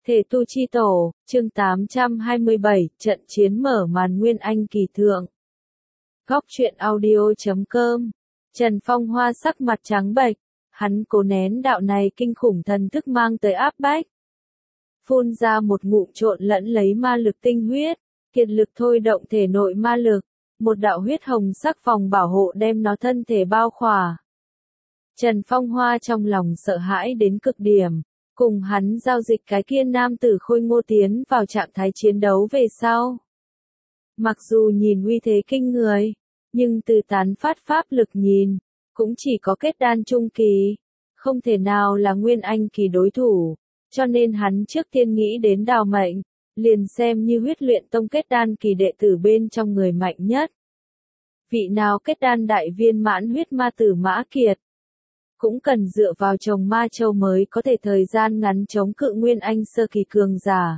Thể tu chi tổ, chương 827, trận chiến mở màn Nguyên Anh kỳ thượng. Góc truyện audio.com. Trần Phong Hoa sắc mặt trắng bệch, hắn cố nén đạo này kinh khủng thần thức mang tới áp bách. Phun ra một ngụm trộn lẫn lấy ma lực tinh huyết, kiệt lực thôi động thể nội ma lực, một đạo huyết hồng sắc vòng bảo hộ đem nó thân thể bao khỏa. Trần Phong Hoa trong lòng sợ hãi đến cực điểm. Cùng hắn giao dịch cái kia nam tử khôi ngô tiến vào trạng thái chiến đấu về sau. Mặc dù nhìn uy thế kinh người, nhưng từ tán phát pháp lực nhìn, cũng chỉ có kết đan trung kỳ, không thể nào là Nguyên Anh kỳ đối thủ, cho nên hắn trước tiên nghĩ đến đào mệnh, liền xem như huyết luyện tông kết đan kỳ đệ tử bên trong người mạnh nhất. Vị nào kết đan đại viên mãn huyết ma tử Mã Kiệt, cũng cần dựa vào trồng ma châu mới có thể thời gian ngắn chống cự Nguyên Anh sơ kỳ cường giả.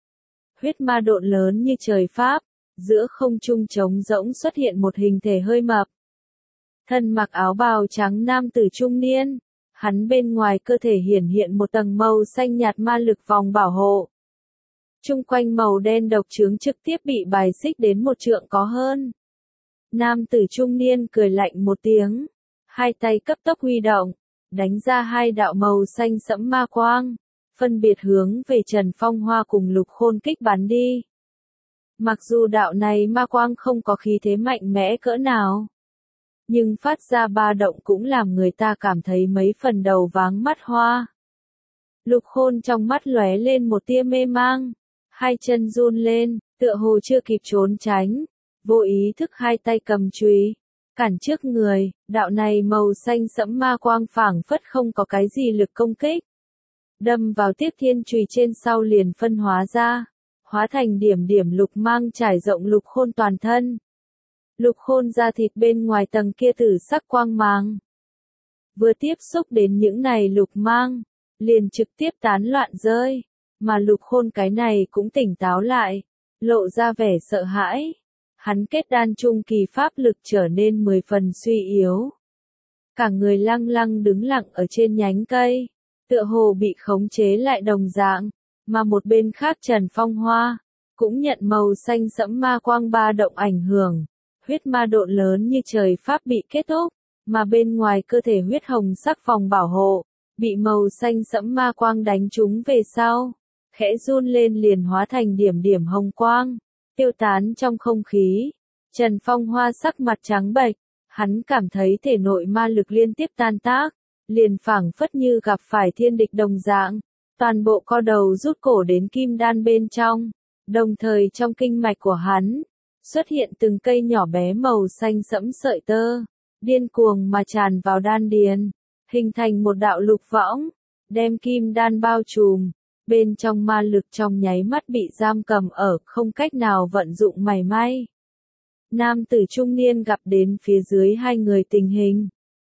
Huyết ma độn lớn như trời Pháp, giữa không trung trống rỗng xuất hiện một hình thể hơi mập. Thân mặc áo bào trắng nam tử trung niên, hắn bên ngoài cơ thể hiển hiện một tầng màu xanh nhạt ma lực vòng bảo hộ. Trung quanh màu đen độc chướng trực tiếp bị bài xích đến một trượng có hơn. Nam tử trung niên cười lạnh một tiếng. Hai tay cấp tốc huy động, đánh ra hai đạo màu xanh sẫm ma quang, phân biệt hướng về Trần Phong Hoa cùng Lục Khôn kích bắn đi. Mặc dù đạo này ma quang không có khí thế mạnh mẽ cỡ nào, nhưng phát ra ba động cũng làm người ta cảm thấy mấy phần đầu váng mắt hoa. Lục Khôn trong mắt lóe lên một tia mê mang, hai chân run lên, tựa hồ chưa kịp trốn tránh, vô ý thức hai tay cầm chùy cản trước người, đạo này màu xanh sẫm ma quang phảng phất không có cái gì lực công kích. Đâm vào tiếp thiên chùy trên sau liền phân hóa ra, hóa thành điểm điểm lục mang trải rộng Lục Khôn toàn thân. Lục Khôn da thịt bên ngoài tầng kia tử sắc quang mang. Vừa tiếp xúc đến những này lục mang, liền trực tiếp tán loạn rơi, mà Lục Khôn cái này cũng tỉnh táo lại, lộ ra vẻ sợ hãi. Hắn kết đan trung kỳ pháp lực trở nên 10 phần suy yếu. Cả người lăng lăng đứng lặng ở trên nhánh cây, tựa hồ bị khống chế lại đồng dạng, mà một bên khác Trần Phong Hoa, cũng nhận màu xanh sẫm ma quang ba động ảnh hưởng, huyết ma độn lớn như trời Pháp bị kết thúc, mà bên ngoài cơ thể huyết hồng sắc vòng bảo hộ, bị màu xanh sẫm ma quang đánh trúng về sau, khẽ run lên liền hóa thành điểm điểm hồng quang. Tiêu tán trong không khí. Trần Phong Hoa sắc mặt trắng bệch, hắn cảm thấy thể nội ma lực liên tiếp tan tác, liền phảng phất như gặp phải thiên địch đồng dạng, toàn bộ co đầu rút cổ đến kim đan bên trong, đồng thời trong kinh mạch của hắn, xuất hiện từng cây nhỏ bé màu xanh sẫm sợi tơ, điên cuồng mà tràn vào đan điền, hình thành một đạo lục võng, đem kim đan bao trùm. Bên trong ma lực trong nháy mắt bị giam cầm ở, không cách nào vận dụng mảy may. Nam tử trung niên gặp đến phía dưới hai người tình hình,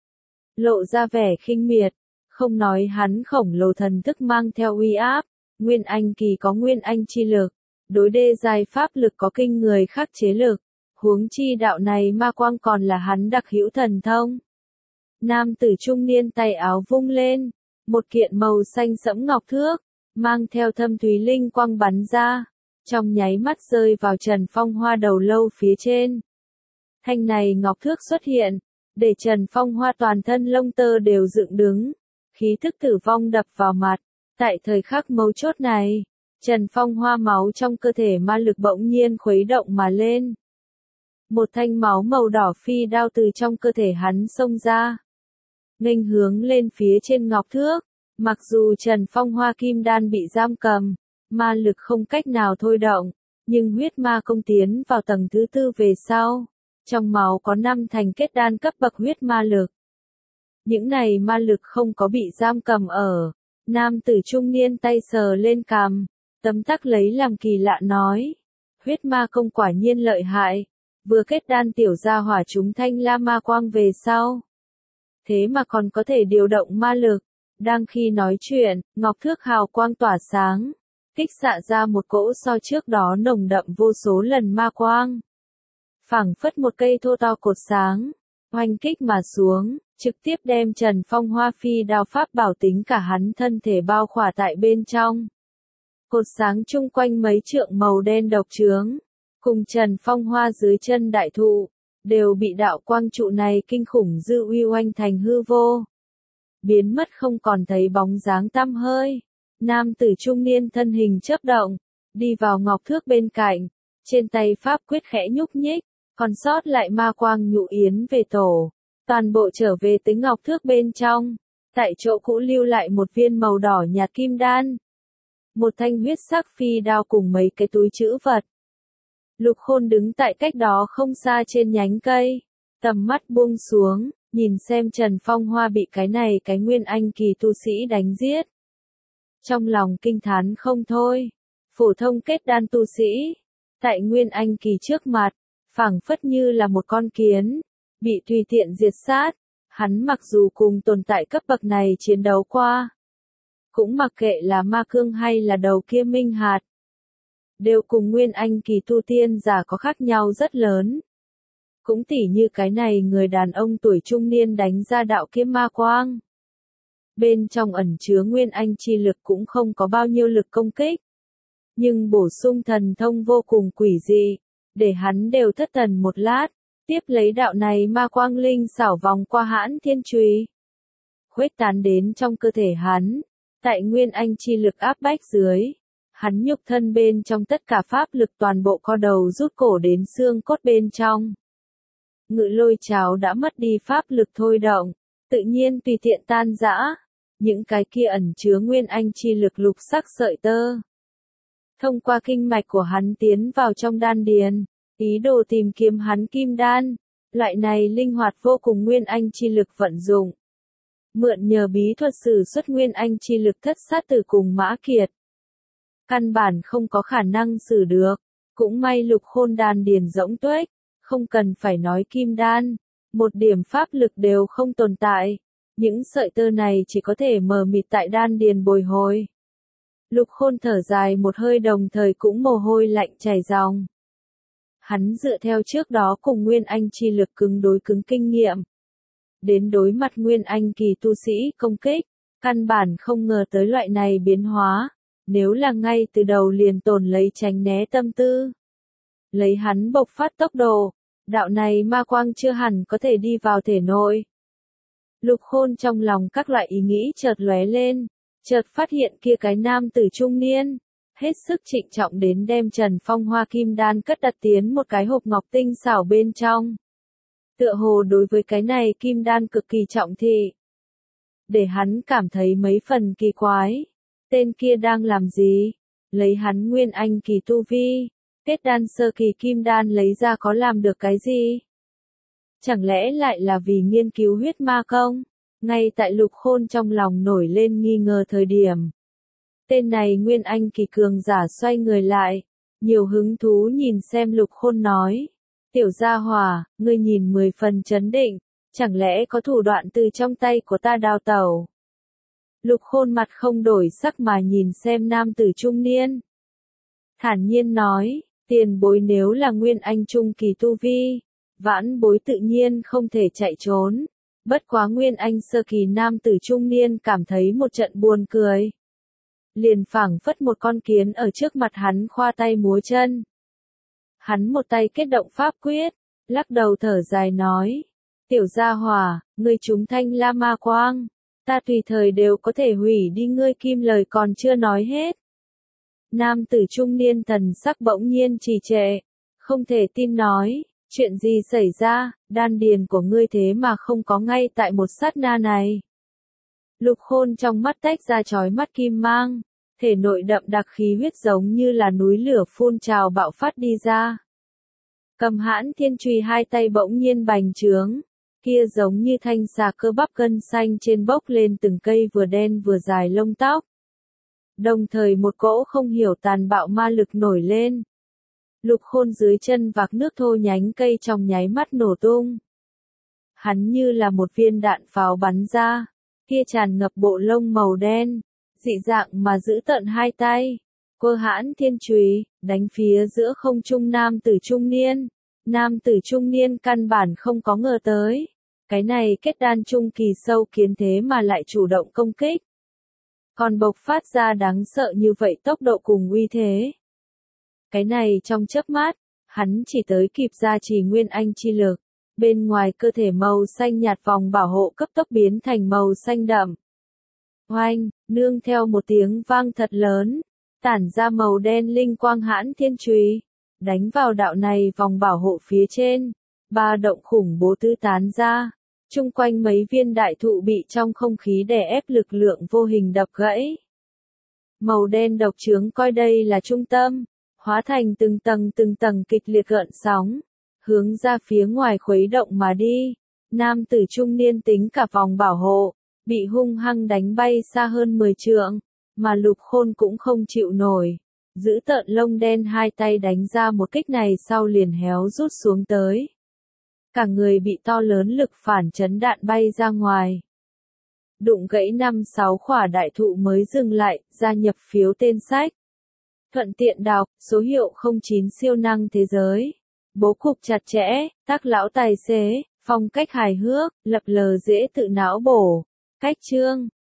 lộ ra vẻ khinh miệt, không nói hắn khổng lồ thần thức mang theo uy áp, Nguyên Anh kỳ có Nguyên Anh chi lực, đối đê giai pháp lực có kinh người khắc chế lực, huống chi đạo này ma quang còn là hắn đặc hữu thần thông. Nam tử trung niên tay áo vung lên, một kiện màu xanh sẫm ngọc thước, mang theo thâm thúy linh quang bắn ra, trong nháy mắt rơi vào Trần Phong Hoa đầu lâu phía trên. Thanh này ngọc thước xuất hiện, để Trần Phong Hoa toàn thân lông tơ đều dựng đứng, khí thức tử vong đập vào mặt. Tại thời khắc mấu chốt này, Trần Phong Hoa máu trong cơ thể ma lực bỗng nhiên khuấy động mà lên. Một thanh máu màu đỏ phi đao từ trong cơ thể hắn xông ra, nghênh hướng lên phía trên ngọc thước. Mặc dù Trần Phong Hoa kim đan bị giam cầm, ma lực không cách nào thôi động, nhưng huyết ma công tiến vào tầng thứ tư về sau, trong máu có 5 thành kết đan cấp bậc huyết ma lực. Những này ma lực không có bị giam cầm ở, nam tử trung niên tay sờ lên cằm, tấm tắc lấy làm kỳ lạ nói, huyết ma công quả nhiên lợi hại, vừa kết đan tiểu gia hỏa chúng thanh la ma quang về sau. Thế mà còn có thể điều động ma lực. Đang khi nói chuyện, ngọc thước hào quang tỏa sáng, kích xạ ra một cỗ so trước đó nồng đậm vô số lần ma quang. Phảng phất một cây thô to cột sáng, oanh kích mà xuống, trực tiếp đem Trần Phong Hoa phi đao pháp bảo tính cả hắn thân thể bao khỏa tại bên trong. cột sáng chung quanh mấy trượng màu đen độc chướng, cùng Trần Phong Hoa dưới chân đại thụ, đều bị đạo quang trụ này kinh khủng dư uy oanh thành hư vô. Biến mất không còn thấy bóng dáng tăm hơi. Nam tử trung niên thân hình chớp động, đi vào ngọc thước bên cạnh, trên tay pháp quyết khẽ nhúc nhích, còn sót lại ma quang nhụ yến về tổ, toàn bộ trở về tới ngọc thước bên trong, tại chỗ cũ lưu lại một viên màu đỏ nhạt kim đan, một thanh huyết sắc phi đao cùng mấy cái túi trữ vật. Lục Khôn đứng tại cách đó không xa trên nhánh cây, tầm mắt buông xuống, nhìn xem Trần Phong Hoa bị cái nguyên anh kỳ tu sĩ đánh giết. Trong lòng kinh thán không thôi, phổ thông kết đan tu sĩ, tại nguyên anh kỳ trước mặt, phảng phất như là một con kiến, bị tùy tiện diệt sát. Hắn mặc dù cùng tồn tại cấp bậc này chiến đấu qua, cũng mặc kệ là ma cương hay là đầu kia minh hạt, đều cùng nguyên anh kỳ tu tiên giả có khác nhau rất lớn. Cũng tỉ như cái này người đàn ông tuổi trung niên đánh ra đạo kiếm ma quang. Bên trong ẩn chứa nguyên anh chi lực cũng không có bao nhiêu lực công kích. Nhưng bổ sung thần thông vô cùng quỷ dị, để hắn đều thất thần một lát, tiếp lấy đạo này ma quang linh xảo vòng qua hãn thiên chùy, khuếch tán đến trong cơ thể hắn, tại nguyên anh chi lực áp bách dưới. Hắn nhục thân bên trong tất cả pháp lực toàn bộ co đầu rút cổ đến xương cốt bên trong. Ngự lôi cháo đã mất đi pháp lực thôi động, tự nhiên tùy tiện tan rã. Những cái kia ẩn chứa nguyên anh chi lực lục sắc sợi tơ, thông qua kinh mạch của hắn tiến vào trong đan điền, ý đồ tìm kiếm hắn kim đan. Loại này linh hoạt vô cùng nguyên anh chi lực vận dụng, mượn nhờ bí thuật sử xuất nguyên anh chi lực thất sát tử cùng Mã Kiệt, căn bản không có khả năng xử được. Cũng may Lục Khôn đan điền rỗng tuếch, không cần phải nói kim đan, một điểm pháp lực đều không tồn tại. Những sợi tơ này chỉ có thể mờ mịt tại đan điền bồi hồi. Lục Khôn thở dài một hơi, đồng thời cũng mồ hôi lạnh chảy ròng. Hắn dựa theo trước đó cùng nguyên anh chi lực cứng đối cứng kinh nghiệm, đến đối mặt nguyên anh kỳ tu sĩ công kích, căn bản không ngờ tới loại này biến hóa. Nếu là ngay từ đầu liền tồn lấy tránh né tâm tư, lấy hắn bộc phát tốc độ, đạo này ma quang chưa hẳn có thể đi vào thể nội. Lục Khôn trong lòng các loại ý nghĩ chợt lóe lên, chợt phát hiện kia cái nam tử trung niên, hết sức trịnh trọng đến đem Trần Phong Hoa kim đan cất đặt tiến một cái hộp ngọc tinh xảo bên trong. Tựa hồ đối với cái này kim đan cực kỳ trọng thị, để hắn cảm thấy mấy phần kỳ quái. Tên kia đang làm gì? Lấy hắn nguyên anh kỳ tu vi, kết đan sơ kỳ kim đan lấy ra có làm được cái gì? Chẳng lẽ lại là vì nghiên cứu huyết ma công? Ngay tại Lục Khôn trong lòng nổi lên nghi ngờ thời điểm, tên này nguyên anh kỳ cường giả xoay người lại, nhiều hứng thú nhìn xem Lục Khôn nói: "Tiểu gia hỏa, ngươi nhìn 10 phần chấn định, chẳng lẽ có thủ đoạn từ trong tay của ta đào tẩu?" Lục Khôn mặt không đổi sắc mà nhìn xem nam tử trung niên, thản nhiên nói: "Tiền bối nếu là nguyên anh trung kỳ tu vi, vãn bối tự nhiên không thể chạy trốn." Bất quá nguyên anh sơ kỳ nam tử trung niên cảm thấy một trận buồn cười, liền phảng phất một con kiến ở trước mặt hắn khoa tay múa chân. Hắn một tay kết động pháp quyết, lắc đầu thở dài nói: "Tiểu gia hỏa, ngươi trúng thanh la ma quang, ta tùy thời đều có thể hủy đi ngươi kim lời còn chưa nói hết." Nam tử trung niên thần sắc bỗng nhiên trì trệ, không thể tin nói: "Chuyện gì xảy ra, đan điền của ngươi thế mà không có ngay tại một sát na này?" Lục Khôn trong mắt tách ra chói mắt kim mang, thể nội đậm đặc khí huyết giống như là núi lửa phun trào bạo phát đi ra. Cầm hãn thiên chùy hai tay bỗng nhiên bành trướng, kia giống như thanh xà cơ bắp gân xanh trên bốc lên từng cây vừa đen vừa dài lông tóc. Đồng thời một cỗ không hiểu tàn bạo ma lực nổi lên. Lục Khôn dưới chân vạc nước thô nhánh cây trong nháy mắt nổ tung. Hắn như là một viên đạn pháo bắn ra, kia tràn ngập bộ lông màu đen, dị dạng mà giữ tận hai tay, cơ hãn thiên chùy, đánh phía giữa không trung nam tử trung niên. Nam tử trung niên căn bản không có ngờ tới, cái này kết đan trung kỳ sâu kiến thế mà lại chủ động công kích. còn bộc phát ra đáng sợ như vậy tốc độ cùng uy thế. Cái này trong chớp mắt, hắn chỉ tới kịp gia trì nguyên anh chi lực, bên ngoài cơ thể màu xanh nhạt vòng bảo hộ cấp tốc biến thành màu xanh đậm. Oanh, nương theo một tiếng vang thật lớn, tản ra màu đen linh quang hãn thiên chùy, đánh vào đạo này vòng bảo hộ phía trên, ba động khủng bố tứ tán ra, chung quanh mấy viên đại thụ bị trong không khí đè ép lực lượng vô hình đập gãy. Màu đen độc chướng coi đây là trung tâm, hóa thành từng tầng kịch liệt gợn sóng, hướng ra phía ngoài khuấy động mà đi. Nam tử trung niên tính cả vòng bảo hộ, bị hung hăng đánh bay xa hơn 10 trượng, mà Lục Khôn cũng không chịu nổi. Giữ tợn lông đen hai tay đánh ra một kích này sau liền héo rút xuống tới. Cả người bị to lớn lực phản chấn đạn bay ra ngoài. Đụng gãy 5-6 khỏa đại thụ mới dừng lại, gia nhập phiếu tên sách. Thuận tiện đọc, số hiệu 09 siêu năng thế giới. Bố cục chặt chẽ, tác lão tài xế, phong cách hài hước, lập lờ dễ tự não bổ. Cách chương